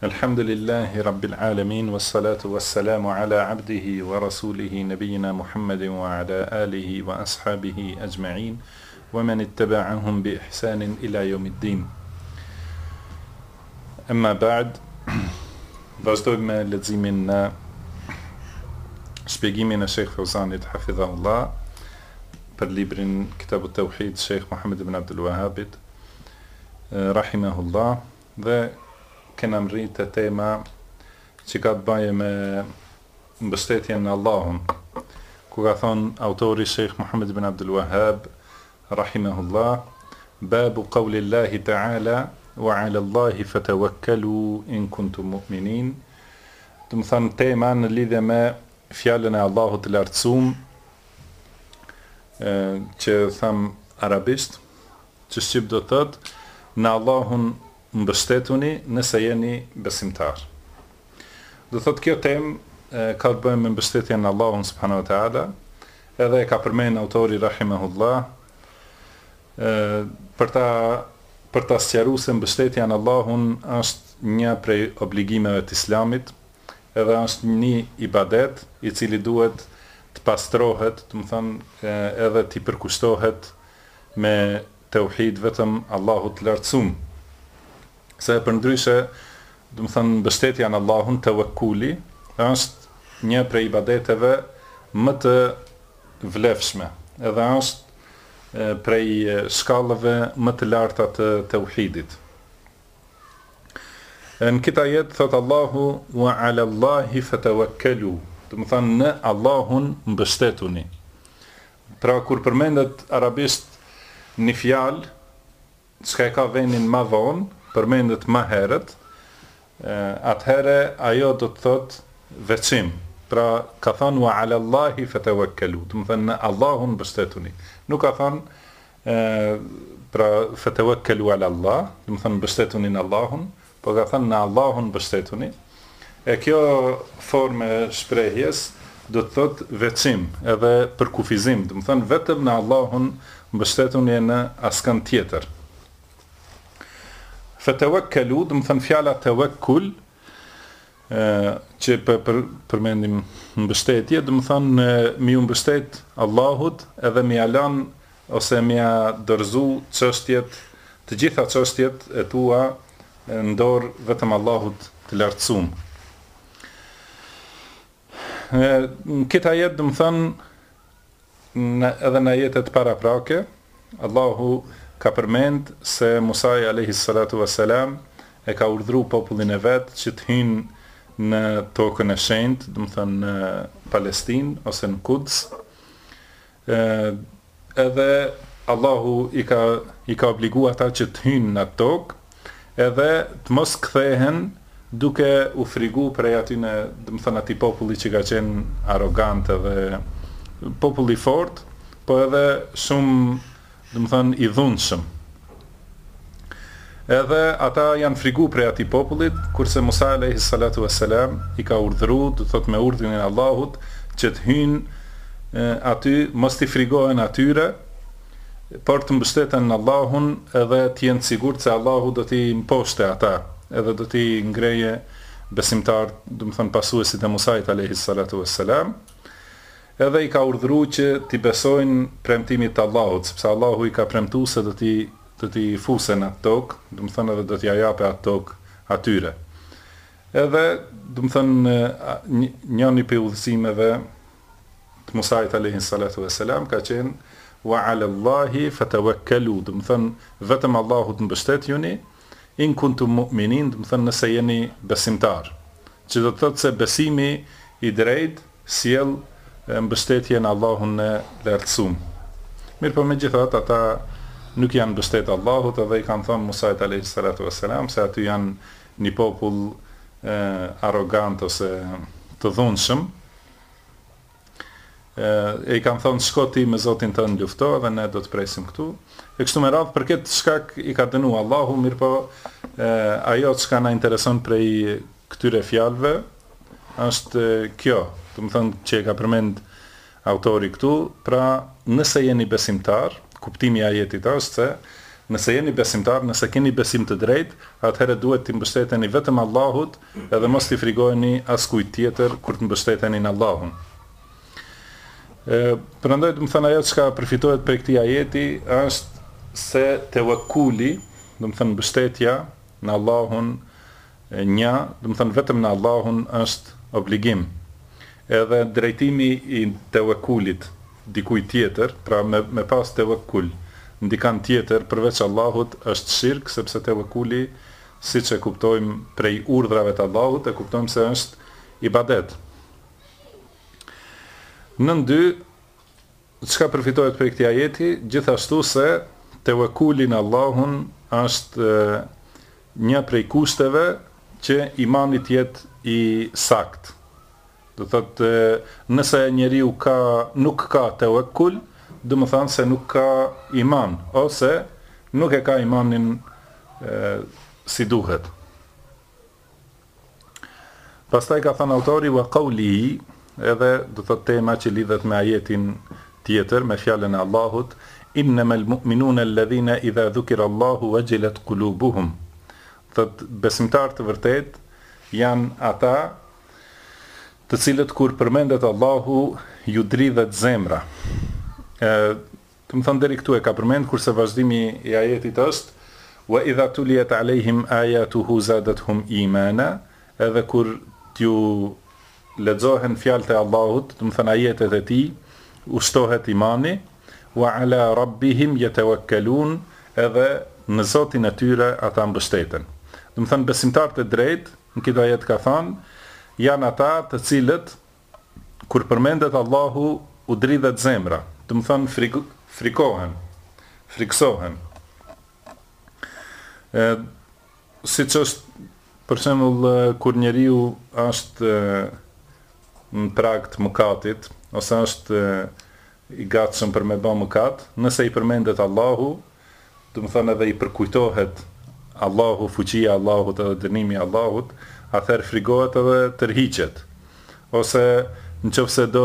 Alhamdulillahi Rabbil Alamin, wassalatu wassalamu ala abdihi wa rasulihi nabiyina Muhammadin wa ala alihi wa ashabihi ajma'in wa man ittaba'ahum bi ihsanin ila yawmiddin. Amma ba'd, vazhdojmë me leximin në shpjegimin e Sheikh Fauzanit hafidhahullah për librin Kitab at-Tauhid Sheikh Muhammad ibn Abdul Wahhabit rahimahullah, dhe kena mrit e tema që ka të baje me mbështetjen në Allahun, ku ka thonë autori Sheikh Muhammad ibn Abdul Wahhab rahimahullah: babu qawlillahi ta'ala wa 'ala Allahi fatawakkalu in kuntum mu'minin. Do të thonë tema në lidhje me fjalën e Allahut të lartësuar, që tham arabisht, që shqip do të thotë në Allahun mbështetuni nëse jeni besimtar. Do thot kjo temë ka të bëjë me mbështetjen në Allahun subhanahu wa taala, edhe e ka përmend autori rahimahullah për ta sqaruar se mbështetja në Allahun është një prej obligimeve të Islamit, edhe është një ibadet i cili duhet të pastrohet, do të thonë edhe të përkushtohet me tauhid vetëm Allahut të lartësuar. Se për ndryshe, do të thënë mbështetja në Allahun, tawakkuli, është një prej ibadeteve më të vlefshme, edhe është prej shkallëve më të larta të tauhidit. Në këtë ajet thot Allahu wa 'ala Allahi fatawakkalu, do të thënë në Allahun mbështetuni. Pra kur përmendet arabisht një fjalë, çka e ka vendin më vonë, përmendet më herët, atëherë ajo do të thot veçim. Pra ka thënë wa 'ala Allahi fatawakkalu, do të thënë në Allahun mbështetuni. Nuk ka thënë pra fatawakkalu 'ala Allah, do të thënë mbështetuni në Allahun, por ka thënë në Allahun mbështetuni. E kjo formë shprehjes do të thot veçim, edhe përkufizim, do të thënë vetëm në Allahun mbështetuni, në askën tjetër. Fatawakkalu, do të thënë fjala tawakkul, që përmendim mbështetje, do të thënë mi u mbështet Allahut, edhe mi alan ose mi a dorëzu çështjet, të gjitha çështjet e tua në dorë vetëm Allahut të lartësuar. Në këtë ajet, do të thënë edhe në ajetet paraprake, Allahu ka përmend se Musa alayhi salatu wassalam e ka urdhëruar popullin e vet që të hyjnë në tokën e shenjtë, do të thënë në Palestinë ose në Kuds. Edhe Allahu i ka obliguar ata që të hyjnë në atë tokë, edhe të mos kthehen duke u friguar prej atyne, do të thënë atij populli që ka qenë arrogant edhe popull i fortë, po edhe shumë, do të thënë i dhunshëm. Edhe ata janë frigu prej atij popullit, kurse Musa alayhi salatu wassalam i ka urdhëruar, do thotë me urdhrin e Allahut, që të hyjnë aty, mos t'i frigohen atyre, por të mbështeten në Allahun, edhe të jenë sigurt se Allahu do t'i mposhte ata, edhe do t'i ngreje besimtar, do të thënë pasuesit e Musait alayhi salatu wassalam. Edhe i ka urdhëruar që t'i besojnë premtimit të Allahut, sepse Allahu i ka premtuar se do t'i fusen atë tokë, do të thënë edhe do t'i japë atë tokë atyre. Edhe, do të thënë, njëri prej udhëzimeve të Musait alayhi salatu wassalam ka qenë wa 'ala Allahi fatawakkalu, do të thënë vetëm Allahut mbështetjuni, in kuntum mu'minin, do të thënë nëse jeni besimtar. Që do të thotë se besimi i drejtë sjell mbështetje në Allahun e lartësuar. Mirë, po megjithatë ata nuk janë mbështet Allahut, edhe i kanë thënë Musait alayhi salatu wassalam se aty janë një popull arrogant ose të dhunshëm. E i kanë thënë shko ti me Zotin tënd lufto, dhe ne do të presim këtu. E kështu me radhë, për këtë shkak i ka dënuar Allahu. Mirë, po ajo çka na intereson prej këtyre fjalëve është kjo, do të thënë që e ka përmend autori këtu. Pra, nëse jeni besimtar, kuptimi i ajetit është se nëse jeni besimtar, nëse keni besim të drejtë, atëherë duhet të mbështeteni vetëm Allahut, edhe mos t'i frikojeni askujt tjetër kur të mbështeteni në Allahun. Prandaj do të thënë ajo çka përfitohet prej këtij ajeti është se tewakkuli, do të thënë mbështetja në Allahun, do të thënë vetëm në Allahun është obligim. Edhe drejtimi i tewakkulit dikujt tjetër, pra me pas tewakkul ndikan tjetër përveç Allahut është shirk, sepse tewakkuli, siç e kuptojmë prej urdhrave të Allahut, e kuptojmë se është ibadet. Nën dy, çka përfitohet prej këtij ajeti, gjithashtu se tewakkuli në Allahun është një prej kushteve që imani të jetë i sakt. Do thotë, nëse njeriu nuk ka tewakkul, do më thanë se nuk ka iman, ose nuk e ka imanin si duhet. Pastaj ka thënë autori wa qawlihi, edhe do thotë tema që lidhet me ajetin tjetër, me fjalën e Allahut, innamal mu'minuna alladhina idha dhukira Allahu wajilat qulubuhum. Thotë besimtar të vërtet janë ata të cilët kur përmendet Allahu ju dridhet zemra. Të më thënë deri këtu e ka përmend, kurse vazhdimi i ajetit është wa idha tuliyat alejhim ayatuhu zadatuhum imana, edhe kur t'ju lexohen fjalët e Allahut, të më thënë ajetet e tij, ushtohet imani, wa ala rabbihim yatawakkalun, edhe në Zotin e tyre ata mbështeten. Do të thënë besimtarët e drejtë, në këtë ajet ka thënë, janë ata të cilët kur përmendet Allahu u dridhet zemra. Do të thënë frikohen, friksohen. Siç është për shembull kur njeriu është në prag të mëkatit, ose është i gatshëm për me bë mëkat, nëse i përmendet Allahu, do të thënë edhe i përkujtohet Allahu, fuqia e Allahut edhe dënimi i Allahut, atëherë frikohet edhe tërhiqet. Ose nëse do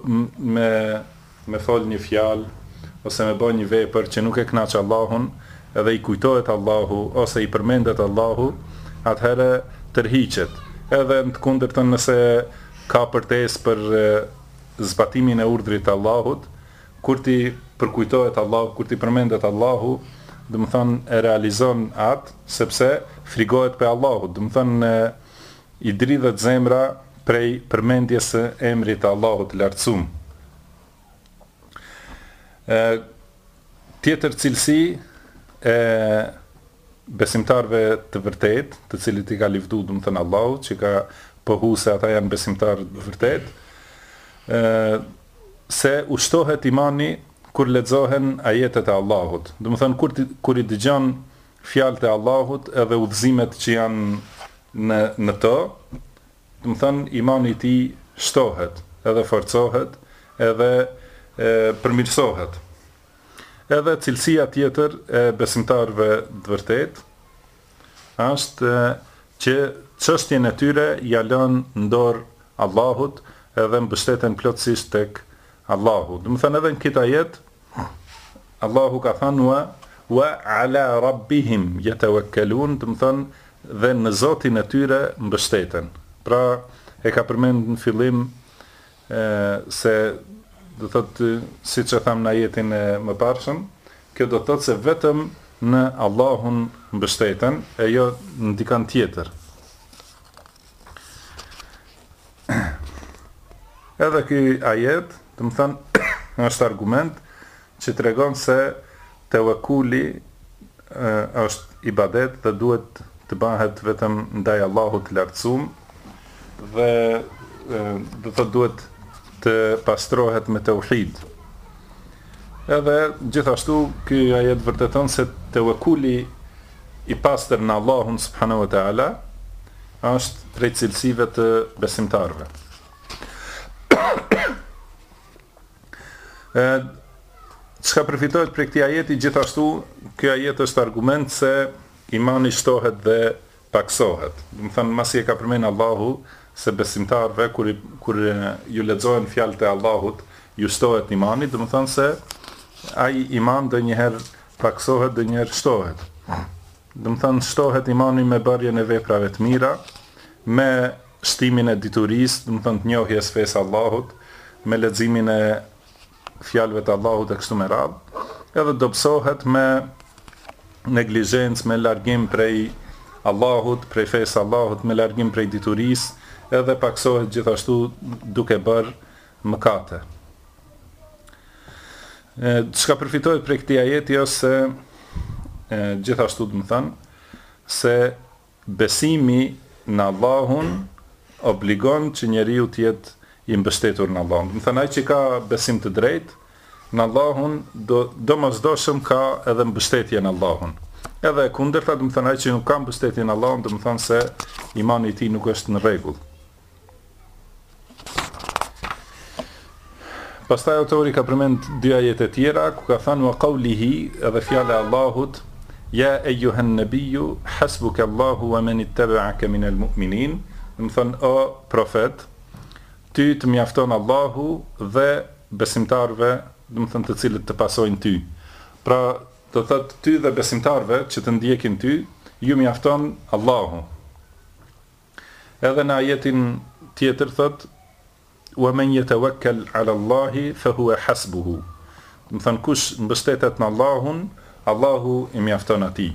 me fol një fjalë, ose me bë një vepër që nuk e kënaq Allahun, edhe i kujtohet Allahu, ose i përmendet Allahu, atëherë tërhiqet. Edhe në të kundërtën nëse ka përtesë për zbatimin e urdhrit të Allahut, kur ti përkujtohet Allahu, kur ti përmendet Allahu, do të thënë e realizon atë, sepse frigohet për Allahut, do të thënë i dridhet zemra prej përmendjes së emrit të Allahut të lartësuar. Tjetër cilësi e besimtarve të vërtet, të cilit i ka livdu, do të thënë Allahu, që ka pohu se ata janë besimtarë të vërtet, se ushtohet imani kur lexohen ajetet e Allahut. Do të thënë kur i dëgjon fjalët e Allahut edhe udhëzimet që janë në to, do të thënë imani i tij shtohet, edhe forcohet, edhe përmirësohet. Edhe cilësia tjetër e besimtarëve të vërtet është që çështjen e tyre ja lën në dorë Allahut edhe mbështeten plotësisht tek Allahu. Do të thënë edhe në këtë ajet Allahu ka thënë wa ala rabbihim yatawakkalun, do të thënë dhe në Zotin e tyre mbështeten. Pra e ka përmendur në fillim se do thotë, siç e tham në ajetin e mëparshëm, kjo do thotë se vetëm në Allahun mbështeten, e jo në dikant tjetër. Edhe ky ajet, do të thënë, është argument që tregon se tewakkuli është ibadet dhe duhet të bëhet vetëm ndaj Allahut të lartësuar, dhe do thotë duhet të pastrohet me tauhid. Edhe gjithashtu ky ajet vërteton se tewakkuli i pastër në Allahun subhanahu wa taala është prej cilësive të besimtarëve. Çka përfitohet prej këtij ajeti, gjithashtu ky ajet është argument se imani shtohet dhe paksohet. Do të thënë masi e ka përmendur Allahu se besimtarëve kur ju lexohen fjalët e Allahut, ju shtohet imani, do të thënë se ai iman ndonjëherë paksohet dhe njerë shtohet. Dëmë thënë shtohet imani me bërjen e veprave të mira, me shtimin e diturisë, dëmë thënë të njohjes fesë Allahut, me leximin e fjalëve të Allahut e kështu me radhë, edhe dobësohet me neglizhencë, me largim prej Allahut, prej fesë Allahut, me largim prej diturisë, edhe paksohet gjithashtu duke bërë mëkate. Çka përfitohet prej këtij ajeti ose gjithashtu do të thënë se besimi në Allahun obligon që njeriu të jetë i mbështetur në Allahun. Do të thënë ai që ka besim të drejtë në Allahun domosdoshëm ka edhe mbështetje në Allahun. Edhe kundërta, do të thënë ai që nuk ka mbështetje në Allahun, do të thënë se imani i tij nuk është në rregull. Pastaj autori ka përmend dy ajete tjera ku ka thënë wa qawlihi, edhe fjala e Allahut, ja eyyuhan nabiyyu hasbuka Allahu wa man ittaba'aka minal mu'minin. Do të thënë o profet, ty të mjafton Allahu dhe besimtarve, do të thënë të cilët të pasojnë ty. Pra, do thotë ty dhe besimtarve që të ndjekin ty, ju mjafton Allahu. Edhe në ajetin tjetër thotë wa man yatawakkal 'ala Allahi fa huwa hasbuhu. Do të thënë kush mbështetet në Allahun, Allahu i mjafton atij.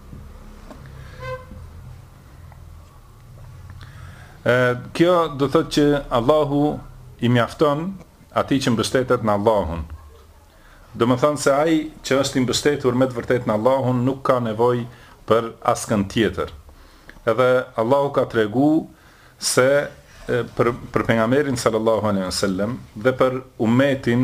Kjo do thotë që Allahu i mjafton atij që mbështetet në Allahun. Do të thënë se ai që është i mbështetur me të vërtetë në Allahun nuk ka nevojë për askën tjetër. Edhe Allahu ka treguar se për pejgamberin sallallahu alaihi wasallam dhe për ummetin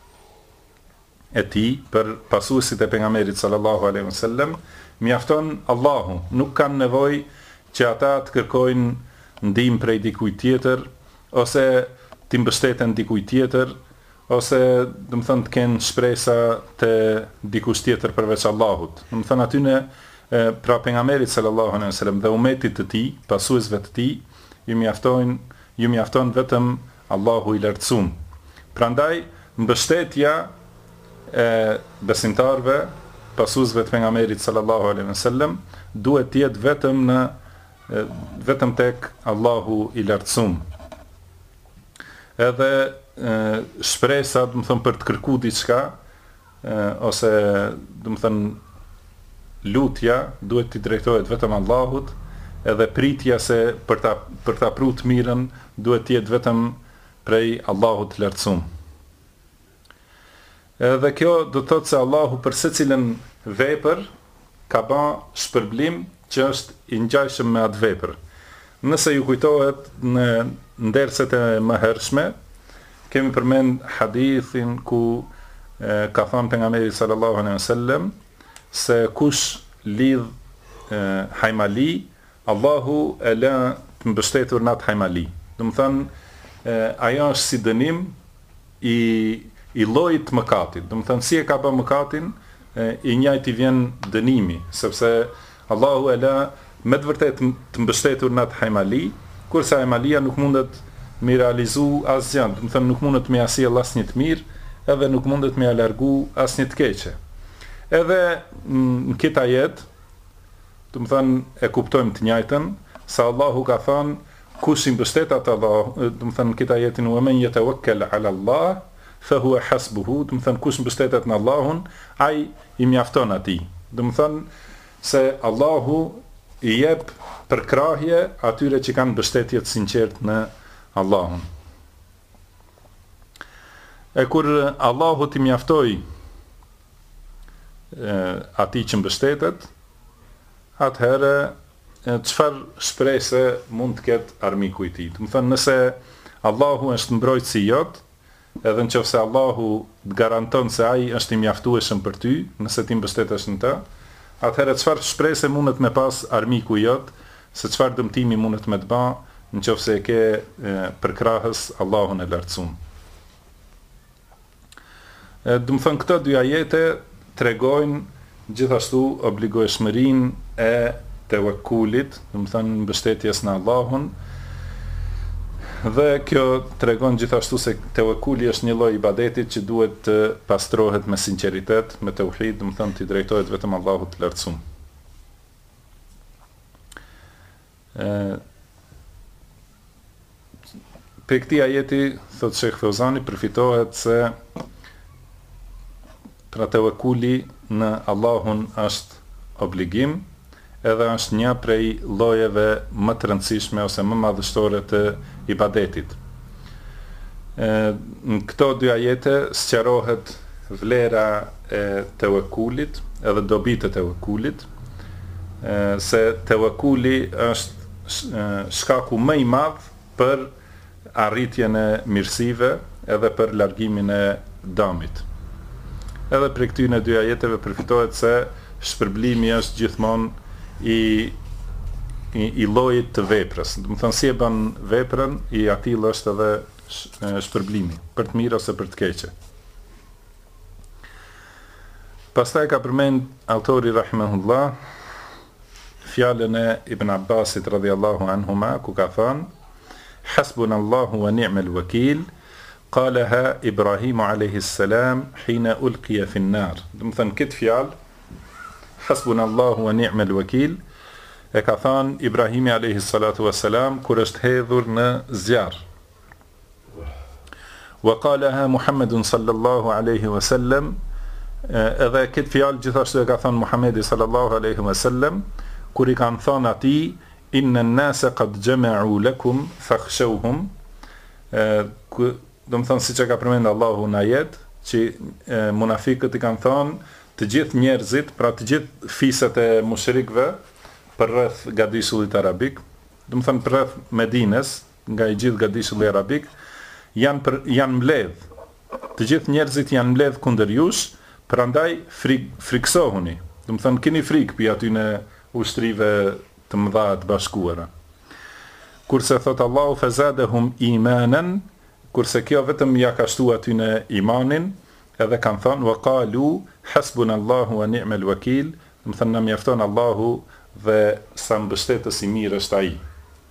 e tij, për pasuesit e pejgamberit sallallahu alaihi wasallam, mjafton Allahu, nuk kanë nevojë që ata të kërkojnë ndihmë prej dikujt tjetër ose të mbështeten dikujt tjetër ose do të thënë të kenë shpresa te dikush tjetër përveç Allahut. Do të thënë aty pra pejgamberit sallallahu alaihi wasallam dhe ummetit të tij, pasuesve të tij, ju mjafton vetëm Allahu i lartësuar. Prandaj mbështetja e besimtarve, pasuesve të pejgamberit sallallahu alaihi wasallam, duhet të jetë vetëm tek Allahu i lartësuar. Edhe shpresa, do të thënë për të kërkuar diçka, ose do të thënë lutja duhet të drejtohet vetëm Allahut, edhe pritja se për ta pru të mirën duhet të jetë vetëm prej Allahut të lartësuar. Edhe kjo do të thotë se Allahu për secilën vepër ka bërë shpërblim që është i ngjashëm me atë vepër. Nëse ju kujtohet në nderset e mëhershme, kemi përmend hadithin ku ka thënë pejgamberi sallallahu alaihi wasallam se kush lidh hajmali, Allahu e lë të mbështetur në atë hajmali. Do të thënë ajo është si dënim i llojit të mëkatit. Do të thënë si e ka bërë mëkatin, i njëjti vjen dënimi, sepse Allahu e lë me të vërtetë të mbështetur në atë hajmali, kurse hajmalia nuk mundet me realizu asgjë, do të thënë nuk mundet me asjell asnjë të mirë, edhe nuk mundet me largu asnjë të keqe. Edhe në këtë ajet, do të thënë e kuptojmë të njëjtën, se Allahu ka thënë kush i mbështetet Allah, do të thënë këtë ajetin wa man yatawakkal 'ala Allah fa huwa hasbuhu, do të thënë kush mbështetet në Allahun, ai i mjafton atij. Do të thënë se Allahu i jep përkrahje atyre që kanë mbështetje të sinqertë në Allahun. E kur Allahu t'i mjaftoi atij që mbështetet, atëherë çfarë shpresë mund të ketë armiku i tij. Do të thënë nëse Allahu është mbrojtësi jot, edhe nëse Allahu të garanton se ai është i mjaftueshëm për ty, nëse ti mbështetesh në të, atëherë çfarë shpresë mundet me pas armiku jot, se çfarë dëmtimi mundet me të bëj nëse e ke përkrahës Allahun e lartësuar. Do të thënë këto dy ajete tregojnë gjithashtu obligojshmërinë e tevekkulit, do të thënë mbështetjes në Allahun, Dhe kjo tregon gjithashtu se tevekuli është një lloj ibadetit që duhet të pastrohet me sinqeritet, me tauhid, do të thonë të drejtohet vetëm Allahut të lartësuar. Për këtij ajeti, thot Sheikh Fauzani, përfitohet se pra tevekuli në Allahun është obligim, edhe është një prej llojeve më të rëndësishme ose më madhështore të ibadetit. Në këto dy ajete sqarohet vlera e tevekulit edhe dobitë e tevekulit, se tevekuli është shkaku më i madh për arritjen e mirësive edhe për largimin e dëmit. Edhe për këtyre dy ajeteve përfitohet se shpërblimi është gjithmonë i llojit të veprës. Do të thonë si e bën veprën, i atill është edhe shpërblimi, për të mirë ose për të keqe. Pastaj ka përmend autori rahimahullah fjalën e Ibn Abbasit radhiyallahu anhuma, ku ka thënë: Hasbunallahu wa ni'mal wakil, qalaha Ibrahimu alayhi salam hina ulqiya fi an-nar. Do të thënë këtë fjalë Hasbunallahu wa ni'mal wakil e ka thënë Ibrahimi alayhi salatu wassalam kur është hedhur në zjarr. Wa qalaha Muhammedun sallallahu alayhi wasallam, edhe këtë fjalë gjithashtu e ka thënë Muhamedi sallallahu alayhi wasallam kur i kanë thënë atij inna an-nasa qad jama'u lakum fakhshawhum. Do të thonë siç e ka përmendur Allahu në ajet që munafiqët i kanë thënë të gjithë njerëzit, pra të gjithë fiset e mushrikëve për rreth gadishullit arabik, do të thonë për rreth Medines, nga i gjithë gadishulli arabik, janë mbledh. Të gjithë njerëzit janë mbledh kundër jush, prandaj friksohuni. Do të thonë keni frikë për aty në ushtrive të mëdha të bashkuara. Kurse thot Allahu fazadahum imanan, kurse kjo vetëm ja ka shtuar aty në imanin, edhe kanë thënë wa qalu hasbunallahu wa ni'mal wakil, do të thënë na mjafton Allahu dhe sa mbështetës i mirë është ai.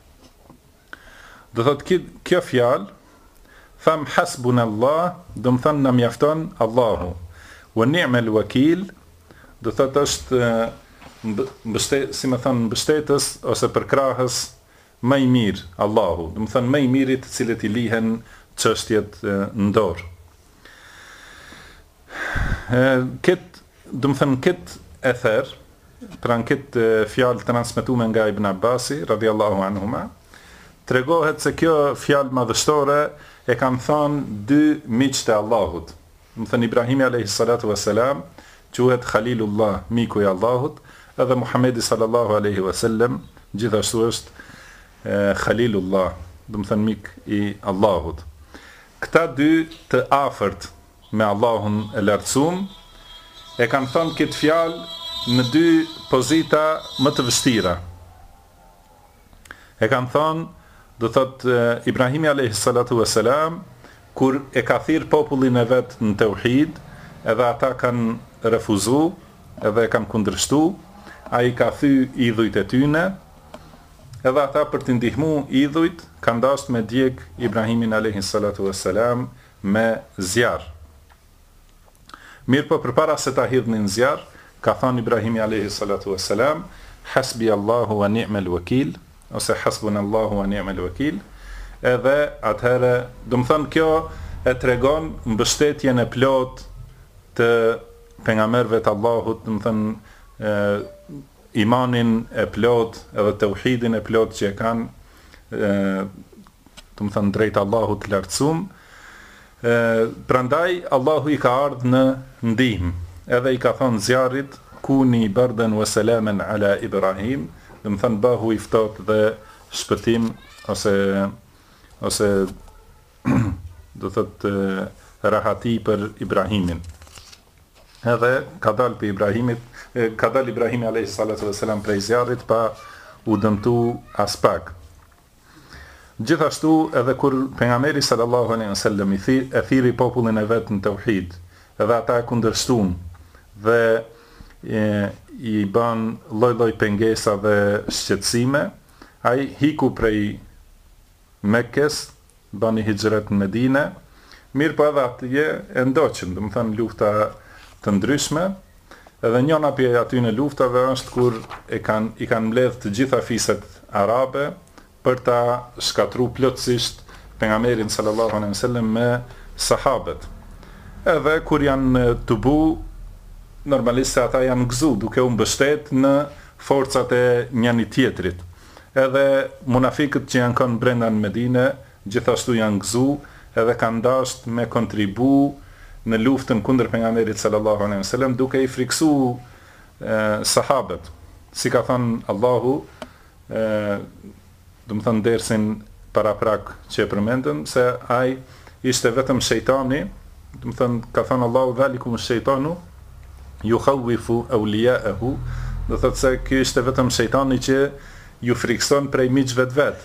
Do thot kjo fjalë tham hasbunallah, do të thënë na mjafton Allahu. Wa ni'mal wakil, do thot është si më thënë mbështetës ose përkrahës më i mirë Allahu, do të thënë më i miri të cilët i lihen çështjet në dorë. Do të thënë këtë ether, pra në këtë fjalë transmetuar nga Ibn Abbasi radhiyallahu anhuma, tregohet se kjo fjalë madhështore e kanë thënë dy miq të Allahut. Do të thënë Ibrahimi alayhi salatu wassalam quhet Khalilullah, miku i Allahut, edhe Muhamedi sallallahu alaihi wasallam gjithashtu është Khalilullah, do të thënë mik i Allahut. Këta dy të afërt me Allahun e lartësuar e kanë thënë këtë fjalë në dy pozita më të vështira. E kanë thënë, do thot Ibrahimi alayhi salatu wassalam, kur e ka thirr popullin e vet në tauhid, edhe ata kanë refuzuar, edhe e kanë kundërshtuar, ai ka thy idhujt e tyne, edhe ata për të ndihmuar idhujt kanë dashur me djeg Ibrahimin alayhi salatu wassalam me zjarr. Mirë po përpara se ta hidhnin në zjarr, ka thënë Ibrahimi alayhi salatu wassalam, hasbi Allahu wa ni'mal wakil, ose hasbunallahu wa ni'mal wakil. Edhe atëherë, do të thënë kjo e tregon mbështetjen e plot të pejgamberëve të Allahut, do të thënë imanin e plot edhe tauhidin e plot që e kanë, do të thënë drejt Allahut të lartësuar. Prandaj Allahu i ka ardhur në ndihmë, edhe i ka thënë zjarrit kuni bardan wa salaman ala Ibrahim, do të thënë bahu i ftohtë dhe shpëtim ose do thotë rahati për Ibrahimin. Edhe ka dalë për Ibrahimit, ka dalë Ibrahimi alayhi salatu wassalam prej zjarrit pa u dëmtu as pak. Gjithashtu edhe kur pejgamberi sallallahu alaihi wasallam e thiri popullin e vet në tauhid, edhe ata e kundërshtuan dhe i ban lloj-lloj pengesa dhe shqetësime, ai hiku prej Mekkes bani hijret në Medinë, mirë po edhe atje e ndoqën, dhe më thënë lufta të ndryshme, edhe njëna prej atyre luftave është kur i kanë mbledh të gjitha fiset arabe për ta shkatruar plotësisht pejgamberin sallallahu alejhi wasallam me sahabët. Edhe kur janë të bu, normalisht se ata janë gëzu, duke u mbështet në forcat e njëri tjetrit. Edhe munafikët që janë kënë brenda në Medine, gjithashtu janë gëzu, edhe kanë dashur me kontribu në luftën kundër pejgamberit sallallahu alejhi wasallam, duke i friksu sahabët. Si ka thënë Allahu, do të thënë dersin para prak që e përmendëm, se ai ishte vetëm shejtani, do të thënë ka thënë Allahu dhalikum shejtanu yukhawwifu awliya'ahu, do të thotë se ky ishte vetëm shejtani që ju frikson prej miqve të vet.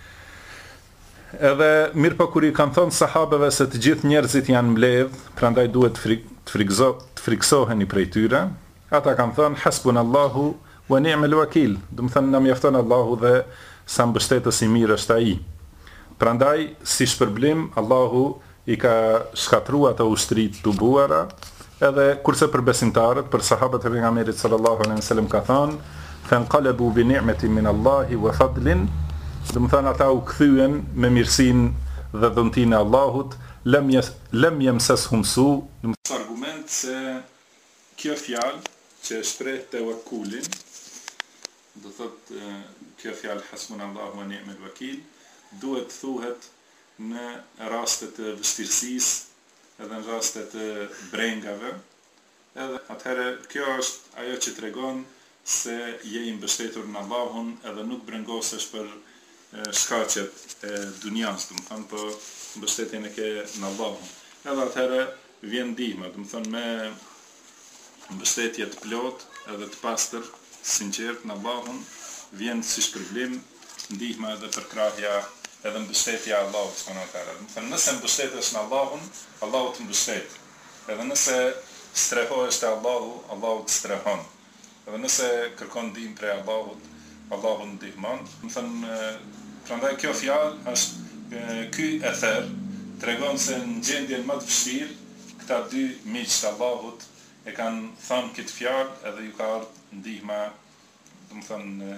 Edhe mirë po kur i kanë thonë sahabeve se të gjithë njerëzit janë mbledh, prandaj duhet të friksoheni prej tyre, ata kanë thënë hasbunallahu wa ni'mal wakil, do të thënë na mjafton Allahu dhe sa mbështetës i mirë është ai. Prandaj si shpërblim Allahu i ka shkatruar ato ushtrit të buara, edhe kurse për besimtarët, për sahabët e pejgamberit sallallahu alejhi wasallam ka thënë fanqalabu bi ni'matin min Allahi wa fadlin, do të thënë ata u kthyen me mirësinë dhe dhuntinë e Allahut, lam yamsashum su, do të argument se kjo fjalë që shpreh tawakkulin, do thotë kjo fjalë hasbunallahu wa ni'mal wakil, duhet thuhet në raste të vështirësisë, edhe në raste të brengave, edhe atëherë kjo është ajo që tregon se je i mbështetur në Allahun edhe nuk brengosesh për shkaqet e dunjas, do të thënë po mbështetjen e ke në Allahun. Edhe atëherë vjen ndihma, do të thënë me mbështetje të plotë edhe të pastër, sinqert në Allahun, vjen si shpërblim ndihma edhe përkrahja edhe mbështetja e Allahut subhanahu wa taala. Do të thënë nëse mbështetesh në Allahun, Allahu të mbështet. Edhe nëse strehohesh te Allahu, Allahu të strehon. Edhe nëse kërkon ndihmë prej Allahut, Allahu ndihmon. Do të thënë prandaj kjo fjalë është ky ether tregon se në gjendjen më të vështirë këta dy miq të Allahut e kanë thënë këtë fjalë edhe ju ka ardhur ndihma, do të thënë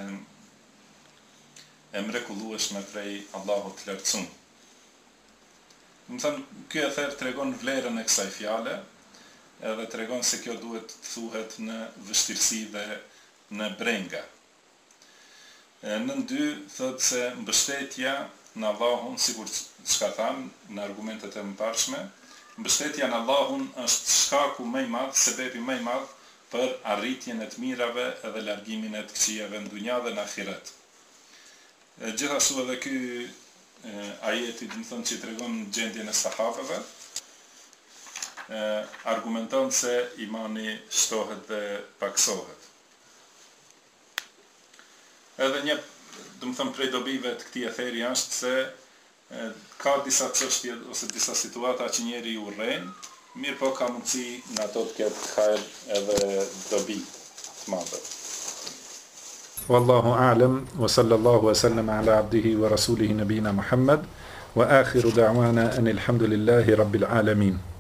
e mrekullueshme prej Allahut të lartësuar. Do të thënë ky ether tregon vlerën e kësaj fjale, edhe tregon se kjo duhet të thuhet në vështirësi dhe në brenga. Në dy thotë se mbështetja në Allahun, sikur çka thamë në argumentet e mëparshme, mbështetja në Allahun është shkaku më i madh, sebebi më i madh për arritjen e të mirave edhe largimin e të këqijave në dunja dhe në ahiret. Gjithashtu edhe ky ajeti, do të thonë që tregon gjendjen e sahabeve, argumenton se imani shtohet dhe paksohet. Edhe një, do të thënë prej dobive të këtij etheri është se ka disa çështje ose disa situata që njeri u urren, mirë po ka mundësi në ato të ketë hajër edhe dobi të madhe. Wallahu a'lam wa sallallahu wa sallam ala abdihi wa rasulihi nabina Muhammad wa akhiru da'wana anil hamdulillahi rabbil alamin.